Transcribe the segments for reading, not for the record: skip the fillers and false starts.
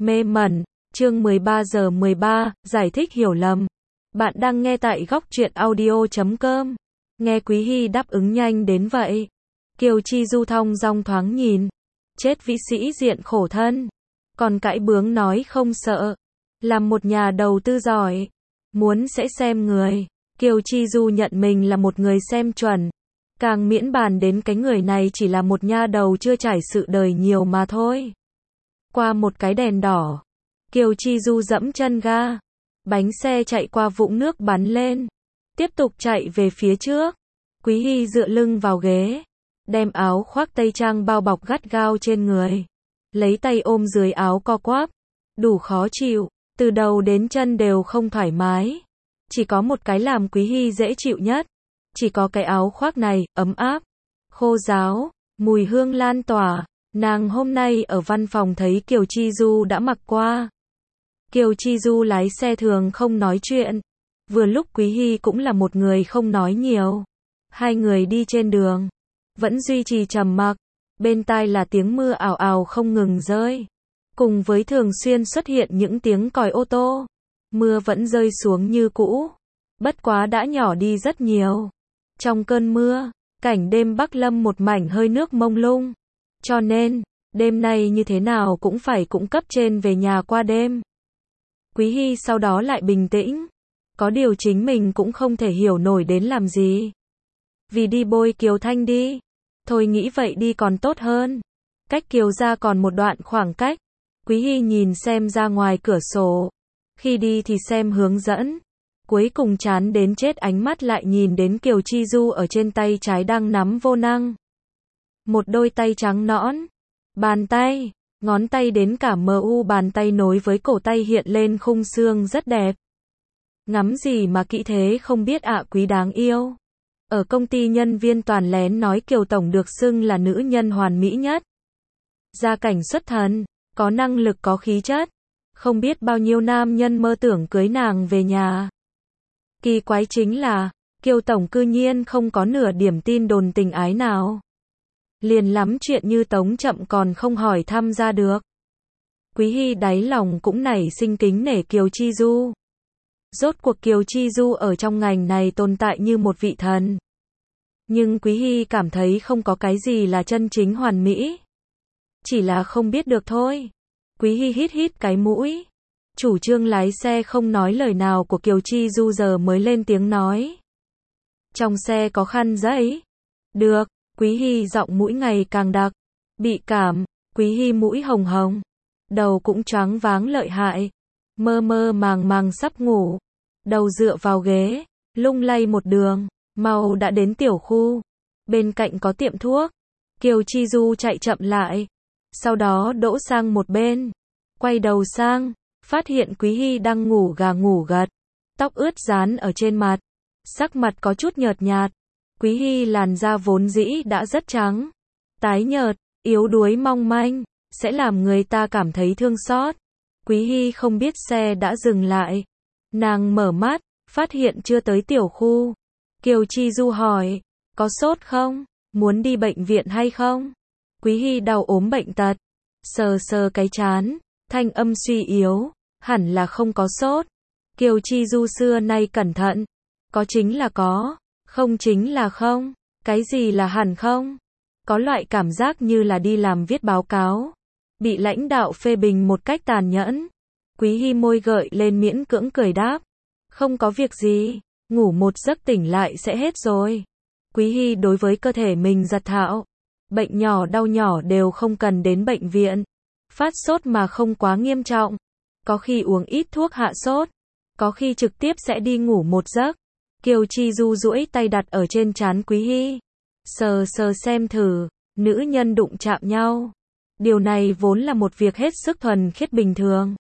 Mê mẩn, chương 13 giờ 13, giải thích hiểu lầm. Bạn đang nghe tại góc truyện audio.com. Nghe Quý Hy đáp ứng nhanh đến vậy. Kiều Chi Du thong dong thoáng nhìn. Chết vĩ sĩ diện khổ thân. Còn cãi bướng nói không sợ. Làm một nhà đầu tư giỏi. Muốn sẽ xem người. Kiều Chi Du nhận mình là một người xem chuẩn. Càng miễn bàn đến cái người này chỉ là một nha đầu chưa trải sự đời nhiều mà thôi. Qua một cái đèn đỏ, Kiều Chi Du dẫm chân ga. Bánh xe chạy qua vũng nước bắn lên. Tiếp tục chạy về phía trước. Quý Hy dựa lưng vào ghế. Đem áo khoác tây trang bao bọc gắt gao trên người. Lấy tay ôm dưới áo co quắp. Đủ khó chịu. Từ đầu đến chân đều không thoải mái. Chỉ có một cái làm Quý Hy dễ chịu nhất. Chỉ có cái áo khoác này, ấm áp. Khô ráo. Mùi hương lan tỏa. Nàng hôm nay ở văn phòng thấy Kiều Chi Du đã mặc qua. Kiều Chi Du lái xe thường không nói chuyện. Vừa lúc Quý Hy cũng là một người không nói nhiều. Hai người đi trên đường. Vẫn duy trì trầm mặc. Bên tai là tiếng mưa ào ào không ngừng rơi. Cùng với thường xuyên xuất hiện những tiếng còi ô tô. Mưa vẫn rơi xuống như cũ. Bất quá đã nhỏ đi rất nhiều. Trong cơn mưa, cảnh đêm Bắc Lâm một mảnh hơi nước mông lung. Cho nên, đêm nay như thế nào cũng phải cung cấp trên về nhà qua đêm. Quý Hy sau đó lại bình tĩnh. Có điều chính mình cũng không thể hiểu nổi đến làm gì. Vì đi bôi Kiều Thanh đi. Thôi nghĩ vậy đi còn tốt hơn. Cách Kiều ra còn một đoạn khoảng cách. Quý Hy nhìn xem ra ngoài cửa sổ. Khi đi thì xem hướng dẫn. Cuối cùng chán đến chết ánh mắt lại nhìn đến Kiều Chi Du ở trên tay trái đang nắm vô năng. Một đôi tay trắng nõn. Bàn tay, ngón tay đến cả mu bàn tay nối với cổ tay hiện lên khung xương rất đẹp. Ngắm gì mà kỹ thế không biết ạ Quý đáng yêu. Ở công ty nhân viên toàn lén nói Kiều Tổng được xưng là nữ nhân hoàn mỹ nhất. Gia cảnh xuất thần, có năng lực có khí chất. Không biết bao nhiêu nam nhân mơ tưởng cưới nàng về nhà. Kỳ quái chính là, Kiều Tổng cư nhiên không có nửa điểm tin đồn tình ái nào. Liền lắm chuyện như Tống Chậm còn không hỏi thăm ra được. Quý Hy đáy lòng cũng nảy sinh kính nể Kiều Chi Du. Rốt cuộc Kiều Chi Du ở trong ngành này tồn tại như một vị thần. Nhưng Quý Hy cảm thấy không có cái gì là chân chính hoàn mỹ. Chỉ là không biết được thôi. Quý Hy hít hít cái mũi. Chủ trương lái xe không nói lời nào của Kiều Chi Du giờ mới lên tiếng nói. Trong xe có khăn giấy. Được. Quý Hy giọng mũi ngày càng đặc. Bị cảm. Quý Hy mũi hồng hồng. Đầu cũng choáng váng lợi hại. Mơ mơ màng màng sắp ngủ. Đầu dựa vào ghế. Lung lay một đường. Mau đã đến tiểu khu. Bên cạnh có tiệm thuốc. Kiều Chi Du chạy chậm lại. Sau đó đỗ sang một bên. Quay đầu sang. Phát hiện Quý Hy đang ngủ gà ngủ gật. Tóc ướt dán ở trên mặt. Sắc mặt có chút nhợt nhạt. Quý Hy làn da vốn dĩ đã rất trắng. Tái nhợt, yếu đuối mong manh. Sẽ làm người ta cảm thấy thương xót. Quý Hy không biết xe đã dừng lại. Nàng mở mắt. Phát hiện chưa tới tiểu khu. Kiều Chi Du hỏi. Có sốt không? Muốn đi bệnh viện hay không? Quý Hy đau ốm bệnh tật. Sờ sờ cái trán. Thanh âm suy yếu. Hẳn là không có sốt. Kiều Chi Du xưa nay cẩn thận. Có chính là có. Không chính là không. Cái gì là hẳn không? Có loại cảm giác như là đi làm viết báo cáo. Bị lãnh đạo phê bình một cách tàn nhẫn. Quý Hy môi gợi lên miễn cưỡng cười đáp. Không có việc gì. Ngủ một giấc tỉnh lại sẽ hết rồi. Quý Hy đối với cơ thể mình giật thạo. Bệnh nhỏ đau nhỏ đều không cần đến bệnh viện. Phát sốt mà không quá nghiêm trọng. Có khi uống ít thuốc hạ sốt. Có khi trực tiếp sẽ đi ngủ một giấc. Kiều Chi Du duỗi tay đặt ở trên trán Quý Hy. Sờ sờ xem thử. Nữ nhân đụng chạm nhau. Điều này vốn là một việc hết sức thuần khiết bình thường.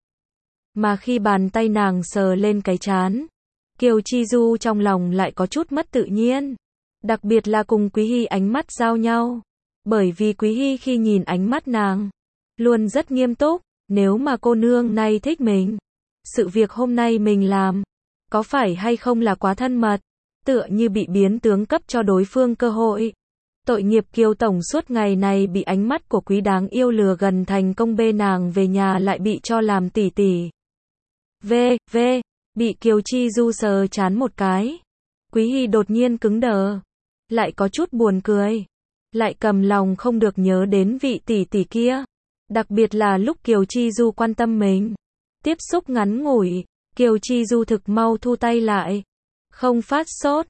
Mà khi bàn tay nàng sờ lên cái trán. Kiều Chi Du trong lòng lại có chút mất tự nhiên. Đặc biệt là cùng Quý Hy ánh mắt giao nhau. Bởi vì Quý Hy khi nhìn ánh mắt nàng. Luôn rất nghiêm túc. Nếu mà cô nương này thích mình. Sự việc hôm nay mình làm. Có phải hay không là quá thân mật. Tựa như bị biến tướng cấp cho đối phương cơ hội. Tội nghiệp Kiều tổng suốt ngày này bị ánh mắt của Quý đáng yêu lừa gần thành công bê nàng về nhà lại bị cho làm tỉ tỉ. Bị Kiều Chi Du sờ chán một cái. Quý Hy đột nhiên cứng đờ. Lại có chút buồn cười. Lại cầm lòng không được nhớ đến vị tỷ tỷ kia. Đặc biệt là lúc Kiều Chi Du quan tâm mình. Tiếp xúc ngắn ngủi, Kiều Chi Du thực mau thu tay lại. Không phát sốt,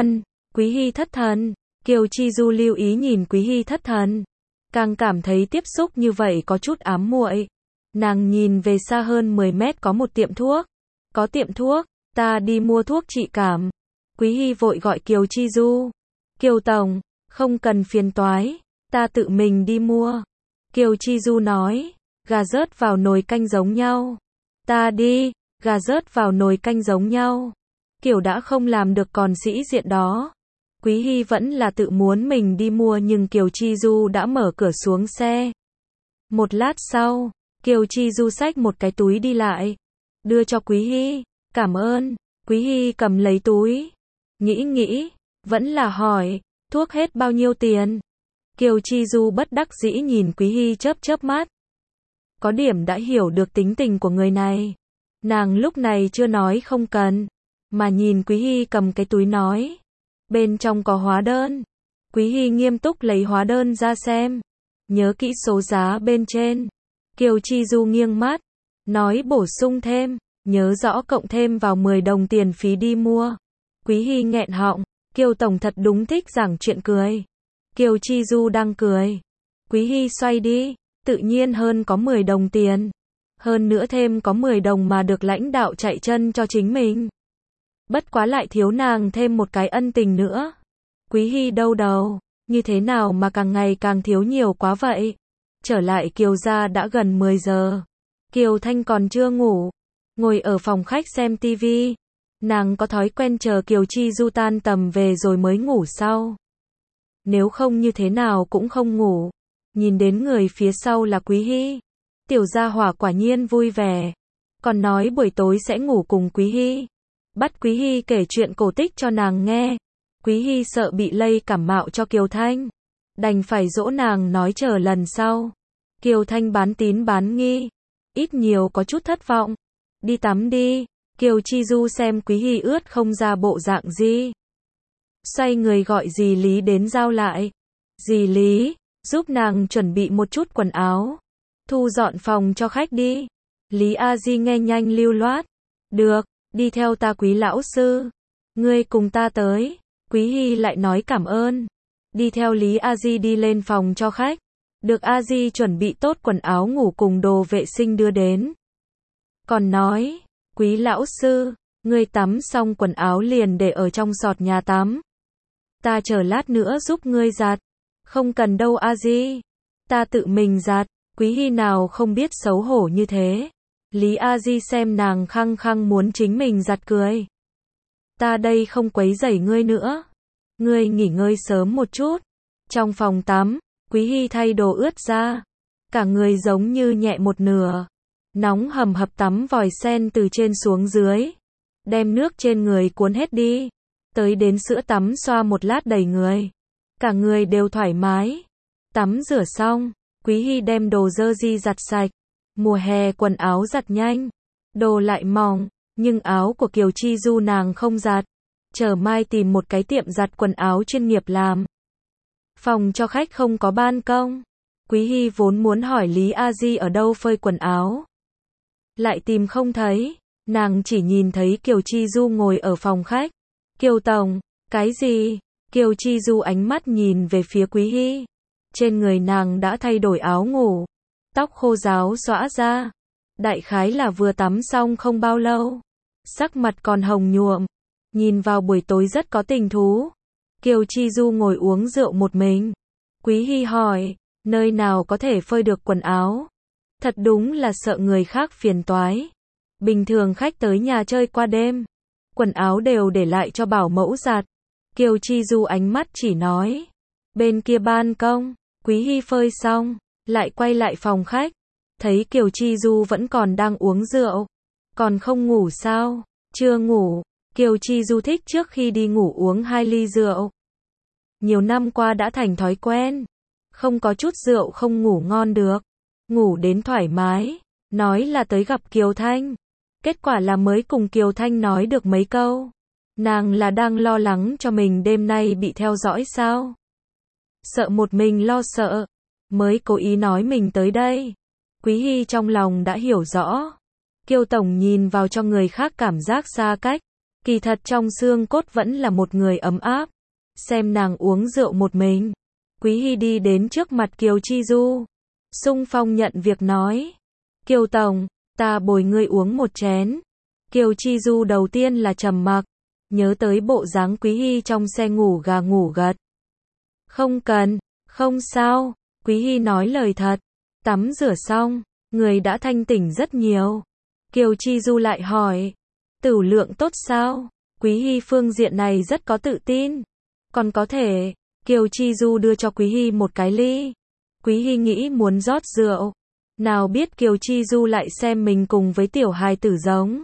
Quý Hy thất thần. Kiều Chi Du lưu ý nhìn Quý Hy thất thần. Càng cảm thấy tiếp xúc như vậy có chút ám muội. Nàng nhìn về xa hơn 10 mét có một tiệm thuốc. Có tiệm thuốc, ta đi mua thuốc trị cảm. Quý Hy vội gọi Kiều Chi Du. Kiều tổng, không cần phiền toái, ta tự mình đi mua. Kiều Chi Du nói, gà rớt vào nồi canh giống nhau. Ta đi, gà rớt vào nồi canh giống nhau. Kiểu đã không làm được còn sĩ diện đó. Quý Hy vẫn là tự muốn mình đi mua nhưng Kiều Chi Du đã mở cửa xuống xe. Một lát sau, Kiều Chi Du xách một cái túi đi lại. Đưa cho Quý Hy, cảm ơn. Quý Hy cầm lấy túi. Nghĩ, vẫn là hỏi, thuốc hết bao nhiêu tiền? Kiều Chi Du bất đắc dĩ nhìn Quý Hy chớp mắt. Có điểm đã hiểu được tính tình của người này. Nàng lúc này chưa nói không cần, mà nhìn Quý Hy cầm cái túi nói. Bên trong có hóa đơn. Quý Hy nghiêm túc lấy hóa đơn ra xem. Nhớ kỹ số giá bên trên. Kiều Chi Du nghiêng mắt. Nói bổ sung thêm. Nhớ rõ cộng thêm vào 10 đồng tiền phí đi mua. Quý Hy nghẹn họng. Kiều tổng thật đúng thích giảng chuyện cười. Kiều Chi Du đang cười. Quý Hy xoay đi. Tự nhiên hơn có 10 đồng tiền. Hơn nữa thêm có 10 đồng mà được lãnh đạo chạy chân cho chính mình. Bất quá lại thiếu nàng thêm một cái ân tình nữa. Quý Hy đau đầu. Như thế nào mà càng ngày càng thiếu nhiều quá vậy? Trở lại Kiều gia đã gần 10 giờ. Kiều Thanh còn chưa ngủ. Ngồi ở phòng khách xem tivi. Nàng có thói quen chờ Kiều Chi Du tan tầm về rồi mới ngủ sau. Nếu không như thế nào cũng không ngủ. Nhìn đến người phía sau là Quý Hy. Tiểu gia hỏa quả nhiên vui vẻ. Còn nói buổi tối sẽ ngủ cùng Quý Hy. Bắt Quý Hy kể chuyện cổ tích cho nàng nghe. Quý Hy sợ bị lây cảm mạo cho Kiều Thanh. Đành phải dỗ nàng nói chờ lần sau. Kiều Thanh bán tín bán nghi. Ít nhiều có chút thất vọng. Đi tắm đi. Kiều Chi Du xem Quý Hy ướt không ra bộ dạng gì. Xoay người gọi dì Lý đến giao lại. Dì Lý, giúp nàng chuẩn bị một chút quần áo. Thu dọn phòng cho khách đi. Lý A Di nghe nhanh lưu loát. Được, đi theo ta Quý lão sư. Ngươi cùng ta tới. Quý Hy lại nói cảm ơn. Đi theo Lý A Di đi lên phòng cho khách. Được A Di chuẩn bị tốt quần áo ngủ cùng đồ vệ sinh đưa đến. Còn nói, Quý lão sư, ngươi tắm xong quần áo liền để ở trong sọt nhà tắm. Ta chờ lát nữa giúp ngươi giặt. Không cần đâu A Di. Ta tự mình giặt. Quý Hy nào không biết xấu hổ như thế. Lý A Di xem nàng khăng khăng muốn chính mình giặt cười. Ta đây không quấy rầy ngươi nữa. Ngươi nghỉ ngơi sớm một chút. Trong phòng tắm, Quý Hy thay đồ ướt ra. Cả người giống như nhẹ một nửa. Nóng hầm hập tắm vòi sen từ trên xuống dưới. Đem nước trên người cuốn hết đi. Tới đến sữa tắm xoa một lát đầy người. Cả người đều thoải mái. Tắm rửa xong, Quý Hy đem đồ dơ di giặt sạch. Mùa hè quần áo giặt nhanh. Đồ lại mỏng, nhưng áo của Kiều Chi Du nàng không giặt. Chờ mai tìm một cái tiệm giặt quần áo chuyên nghiệp làm. Phòng cho khách không có ban công. Quý Hy vốn muốn hỏi Lý A Di ở đâu phơi quần áo. Lại tìm không thấy. Nàng chỉ nhìn thấy Kiều Chi Du ngồi ở phòng khách. Kiều tổng, cái gì? Kiều Chi Du ánh mắt nhìn về phía Quý Hy. Trên người nàng đã thay đổi áo ngủ. Tóc khô ráo xõa ra. Đại khái là vừa tắm xong không bao lâu. Sắc mặt còn hồng nhuộm. Nhìn vào buổi tối rất có tình thú. Kiều Chi Du ngồi uống rượu một mình. Quý Hy hỏi, nơi nào có thể phơi được quần áo? Thật đúng là sợ người khác phiền toái. Bình thường khách tới nhà chơi qua đêm. Quần áo đều để lại cho bảo mẫu giặt. Kiều Chi Du ánh mắt chỉ nói. Bên kia ban công, Quý Hy phơi xong, lại quay lại phòng khách. Thấy Kiều Chi Du vẫn còn đang uống rượu. Còn không ngủ sao? Chưa ngủ. Kiều Chi Du thích trước khi đi ngủ uống 2 ly rượu. nhiều năm qua đã thành thói quen. Không có chút rượu không ngủ ngon được. Ngủ đến thoải mái. Nói là tới gặp Kiều Thanh. Kết quả là mới cùng Kiều Thanh nói được mấy câu. Nàng là đang lo lắng cho mình đêm nay bị theo dõi sao? Sợ một mình lo sợ. Mới cố ý nói mình tới đây. Quý Hy trong lòng đã hiểu rõ. Kiều Tổng nhìn vào cho người khác cảm giác xa cách. Kỳ thật trong xương cốt vẫn là một người ấm áp. Xem nàng uống rượu một mình. Quý Hy đi đến trước mặt Kiều Chi Du. Xung phong nhận việc nói. Kiều Tổng, ta bồi ngươi uống một chén. Kiều Chi Du đầu tiên là trầm mặc. Nhớ tới bộ dáng Quý Hy trong xe ngủ gà ngủ gật. Không cần, không sao. Quý Hy nói lời thật. Tắm rửa xong, người đã thanh tỉnh rất nhiều. Kiều Chi Du lại hỏi. Tửu lượng tốt sao? Quý Hy phương diện này rất có tự tin. Còn có thể, Kiều Chi Du đưa cho Quý Hy một cái ly. Quý Hy nghĩ muốn rót rượu. Nào biết Kiều Chi Du lại xem mình cùng với tiểu hài tử giống.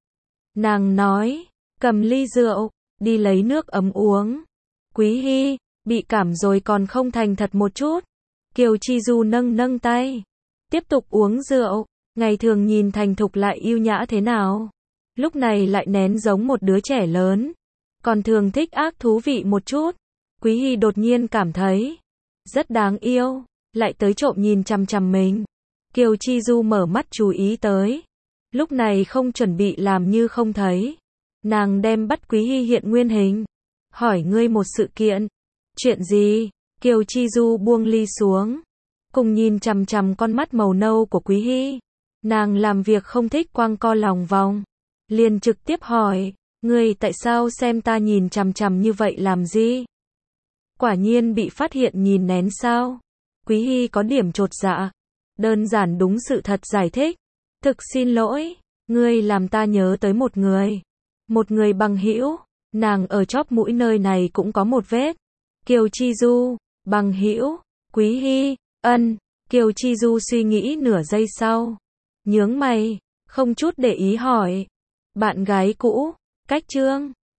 Nàng nói, cầm ly rượu, đi lấy nước ấm uống. Quý Hy, bị cảm rồi còn không thành thật một chút. Kiều Chi Du nâng nâng tay. Tiếp tục uống rượu. Ngày thường nhìn thành thục lại yêu nhã thế nào. Lúc này lại nén giống một đứa trẻ lớn. Còn thường thích ác thú vị một chút. Quý Hy đột nhiên cảm thấy rất đáng yêu. Lại tới trộm nhìn chằm chằm mình. Kiều Chi Du mở mắt chú ý tới. Lúc này không chuẩn bị làm như không thấy. Nàng đem bắt Quý Hy hiện nguyên hình. Hỏi ngươi một sự kiện. Chuyện gì? Kiều Chi Du buông ly xuống. Cùng nhìn chằm chằm con mắt màu nâu của Quý Hy. Nàng làm việc không thích quăng co lòng vòng. Liền trực tiếp hỏi. Ngươi tại sao xem ta nhìn chằm chằm như vậy làm gì? Quả nhiên bị phát hiện nhìn nén sao? Quý Hy có điểm chột dạ. Đơn giản đúng sự thật giải thích. Thực xin lỗi. Ngươi làm ta nhớ tới một người. Một người bằng hữu. Nàng ở chóp mũi nơi này cũng có một vết. Kiều Chi Du. Bằng hữu. Quý Hy. Ân. Kiều Chi Du suy nghĩ nửa giây sau. Nhướng mày. Không chút để ý hỏi. Bạn gái cũ. Cách chương.